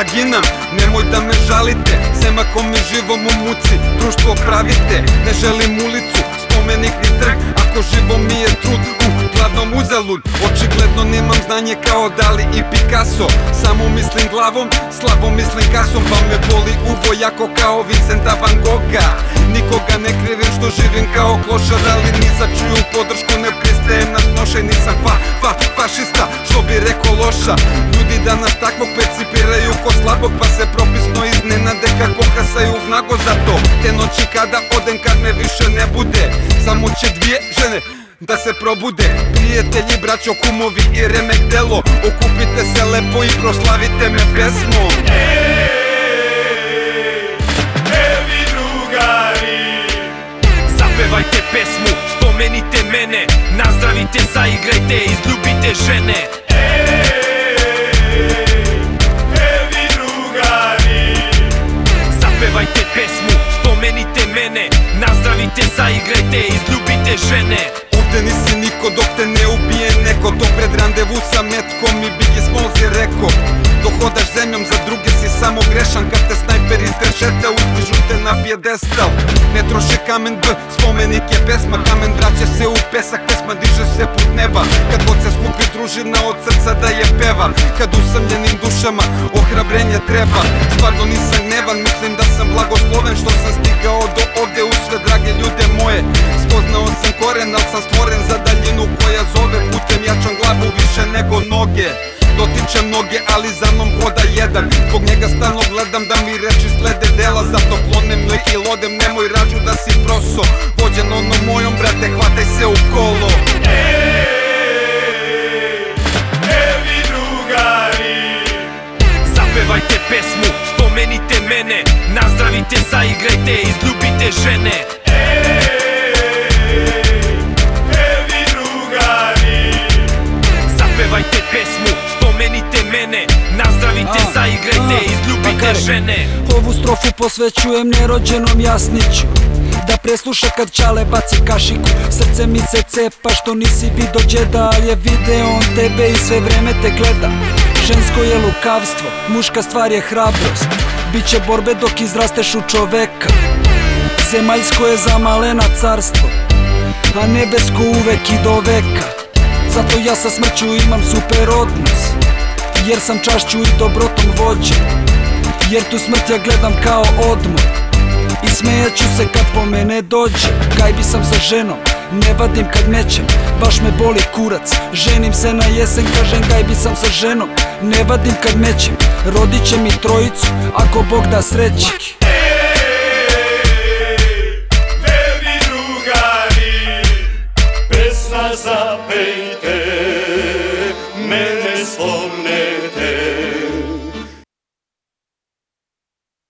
ginam, nemoj da me žalite. Sem ako mi živom u muci društvo pravite. Ne želim ulicu, spomenik ni trg, ako živo mi je trud glavnom uzalud. Očigledno nemam znanje kao Dali i Picasso. Samo mislim glavom, slabo mislim kasom. Pa me boli uvo jako kao Vincenta Van Gogha. Nikoga ne krivim što živim kao klošar, ali ni za čuju podršku ne pristajem na snošaj. Nisam fašista, što bi rekao loša. Ljudi danas takvog percipiraju ko slabog, pa se propisno iznenade kad pokasaju v nago. Zato te noći kada odem, kad me više ne bude, samo će dvije žene da se probude. Prijatelji, braćo, kumovi i remek delo, okupite se lepo i proslavite me pesmom. Evi drugari, zapevajte pesmu, spomenite mene, nazdravite, zaigrajte, izljubite žene. Evi drugari, zapevajte pesmu, spomenite mene, nazdravite, zaigrajte, izljubite žene. Ovde nisi niko dok te ne ubije neko, to pred randevu sa metkom i Biggie Smalls je rekao. Dok hodaš zemljom za druge si samo grešan, kad te snajper iz drešeta uzdižu te na pjedestal. Ne troši kamen B, spomenik je pesma, kamen vraća se u pesak, pesma diže se put neba. Kad god se skupi družina od srca da je peva, kad usamljenim dušama ohrabrenje treba. Stvarno nisam gnevan, mislim da sam blagosloven što sam stigao do ovde u sve, drage ljude moje. Spoznao sam koren, al sam stvoren za daljinu koja zove, putem jačam glavu više nego noge. Dotičem noge, ali za mnom hoda jedan, zbog njega stalno gledam da mi reči slede dela. Zato klonem i lodem, nemoj rađu da si proso, vođen onom mojom, brate, hvataj se u kolo. Evi drugari, zapevajte pesmu, spomenite mene, nazdravite, zaigrajte, izljubite žene. Evi drugari, zapevajte pesmu, spomenite mene, nazdravite, zaigrajte, izljubite žene. Ovu strofu posvećujem nerođenom Jasniću, da presluša kad Čale baci kašiku. Srce mi se cepa što nisi vidio džeda, ali je video on tebe i sve vreme te gleda. Žensko je lukavstvo, muška stvar je hrabrost, biće borbe dok izrasteš u čoveka. Zemaljsko je za malena carstvo, a nebesko uvek i do veka. Zato ja sa smrću imam super odnos, jer sam čašću i dobrotom vođen. Jer tu smrt ja gledam kao odmor i smejaću se kad po mene dođe. Gajbi sam sa ženom, ne vadim kad mećem, baš me boli kurac. Ženim se na jesen, kažem gajbi sam sa ženom, ne vadim kad mećem. Rodit će mi trojicu, ako Bog da sreće. Evi drugari, pesma zapejte, mene spomnite.